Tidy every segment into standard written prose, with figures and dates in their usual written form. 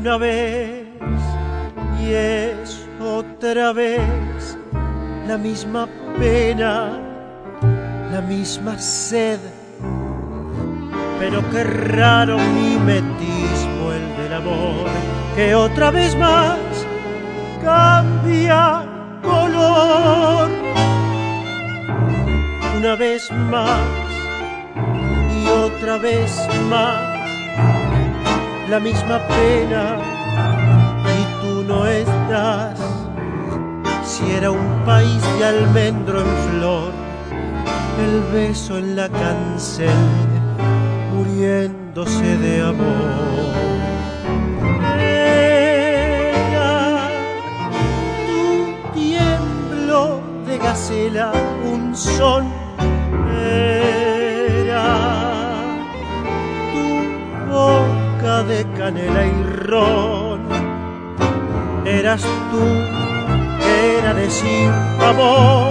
una vez y es otra vez la misma pena, la misma sed, pero qué raro mimetismo el del amor, que otra vez más cambia color. Una vez más y otra vez más la misma pena y tú no estás. Si era un país de almendro en flor, el beso en la cancel, muriéndose de amor. Era tu tiemblo de gacela, un son. Era tu boca de canela y ron. Eras tú que era decir amor,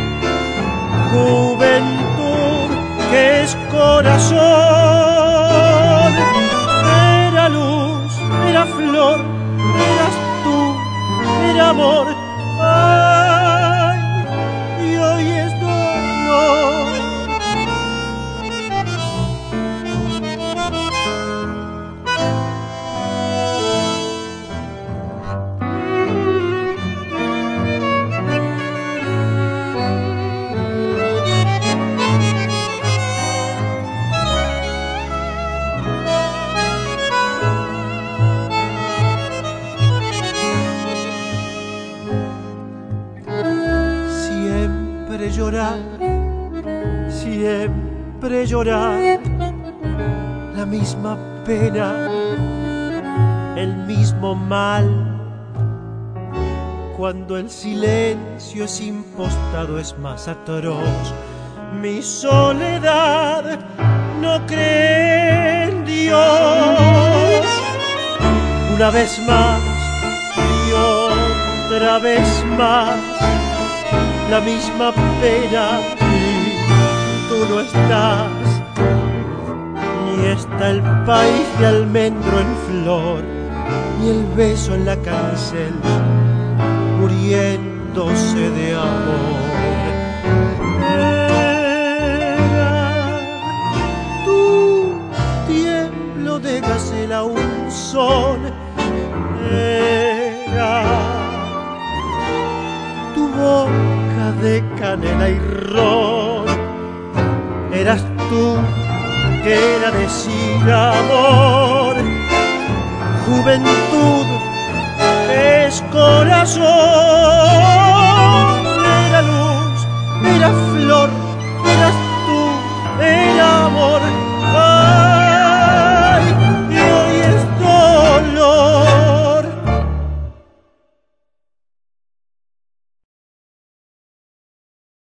juventud que es corazón. Era luz, era flor, eras tú, era amor. Ay, y hoy es dolor. Siempre llorar, la misma pena, el mismo mal. Cuando el silencio es impostado es más atroz. Mi soledad no cree en Dios. Una vez más y otra vez más la misma pena y tú no estás. Ni está el país de almendro en flor, ni el beso en la cancel, muriéndose de amor. Era tu tiemblo de gacela, un son. Era tu boca de canela y ron. Eras tú que era decir amor, juventud es corazón.